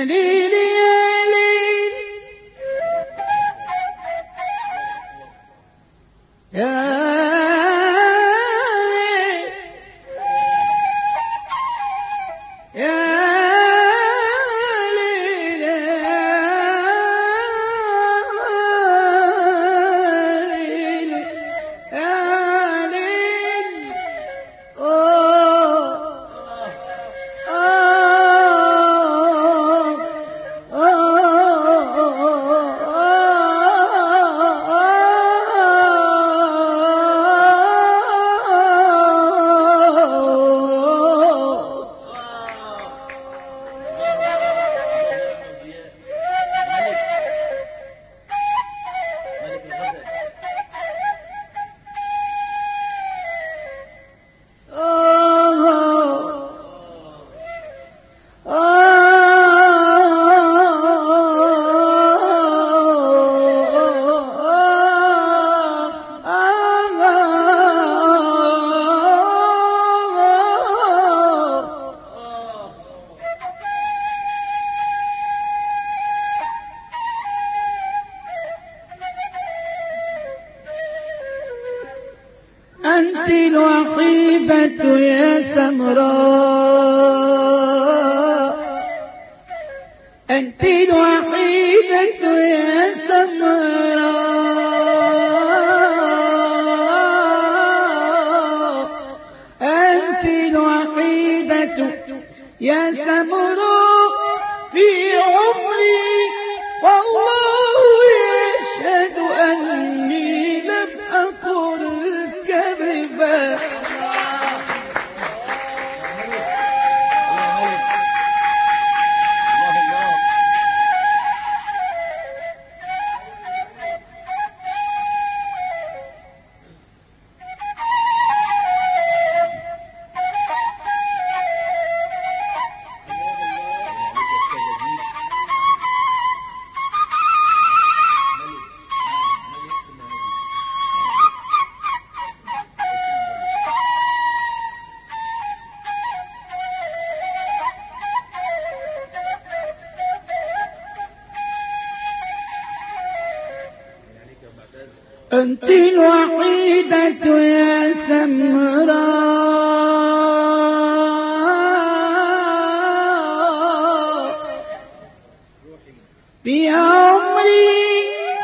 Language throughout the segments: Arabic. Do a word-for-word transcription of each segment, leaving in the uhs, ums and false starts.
ليل يا ليل يا أنت الوحيدة يا سمراء، أنت الوحيدة يا سمراء، أنت الوحيدة يا سمراء في عمري، والله يشهد أني لم أقل كذبا. أنت الوحيدة يا سمراء في عمري،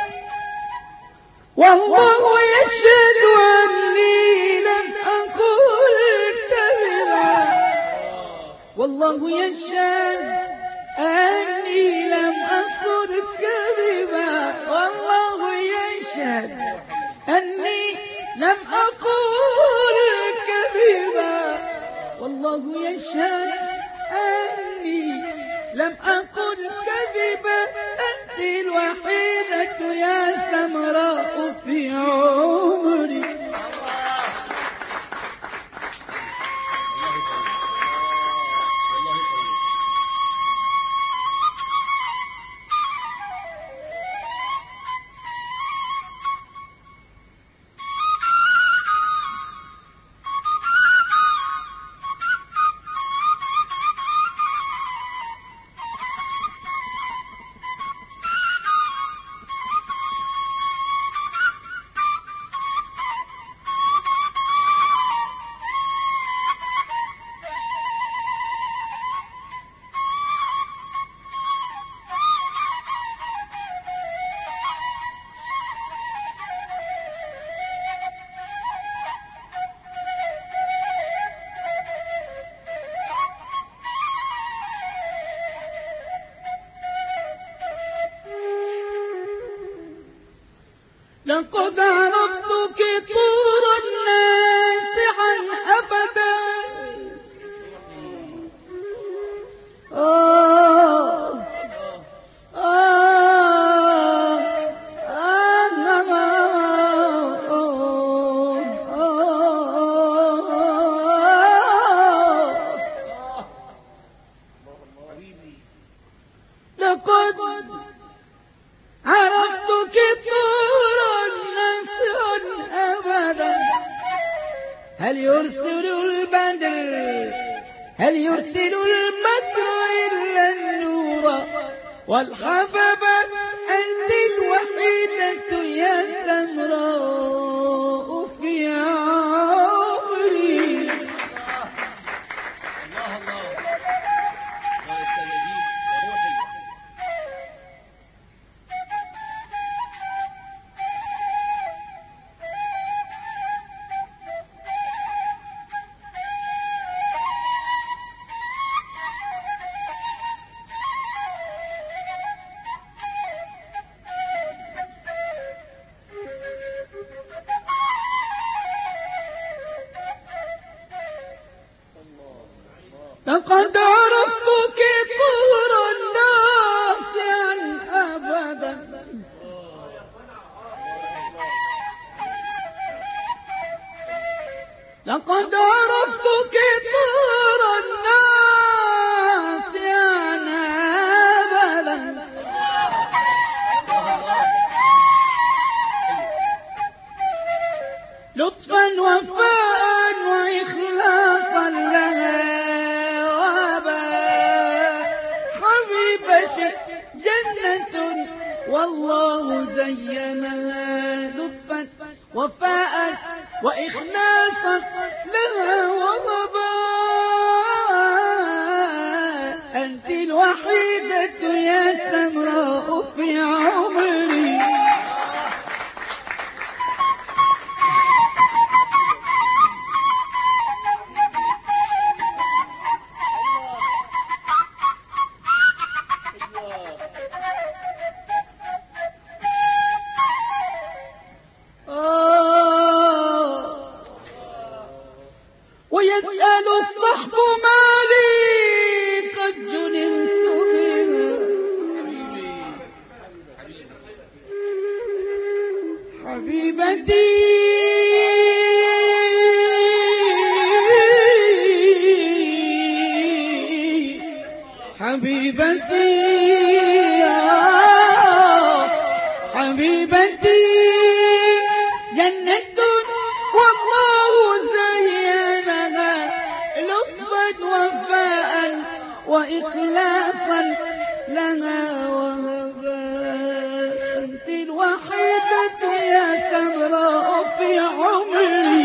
والله يشهد أني لم أقل كذبا، والله يشهد أني لم أقل كذبا، والله يشهد أني لم أقول كذبا، والله يشهد أني لم أقل كذبا. أنت الوحيدة يا سمراء في عمري. لقد عرفتك طول الناس عن أبدا، آه آه لقد عرفتك طول الناس عن أبدا. هل يرسل البدر هل يرسل البدر إلا النور والحبب أنت الوحيدة يا سمراء في عمري. الله الله الله يستجيب وروحي. لقد عرفتك طهر الناس أبدا، لقد عرفتك طهر الناس أبدا، لطفا وفاء وإخلاصا لها جنة والله زينها لطفا وفاء وإخلاصا لها وضباء. أنت الوحيدة يا سمراء في عمري. ويسأل الصحب ما لي قد جننت بها، حبيبتي حبيبتي حبيبتي جنة والله زينها لطفا وفاء وإخلاصا لها وهبا. أنت الوحيدة يا سمراء في عمري.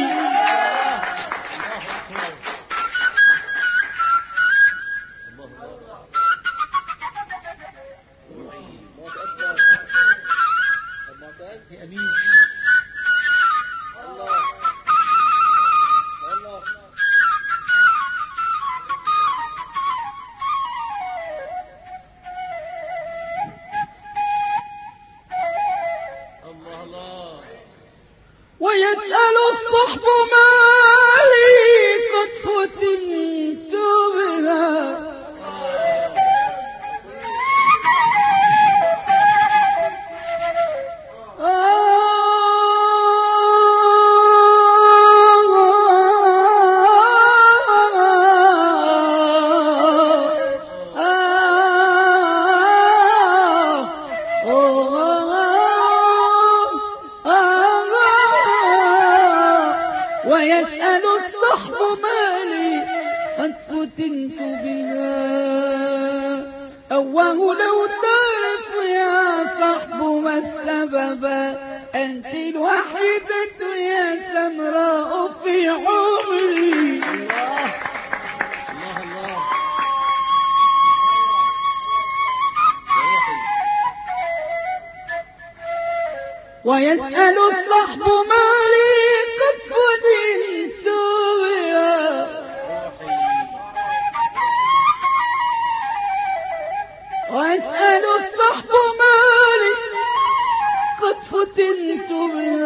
ويسأل الصحب ما لي قد فتنت بها، ويسأل الصحب ما لي قد فتنت بها. أواه لو تعرف يا صحب ما السبب، أنت الوحيدة يا سمراء في عمري. ويسأل الصحب ما لي قد فتنت بها، ويسأل الصحب ما لي قد فتنت بها.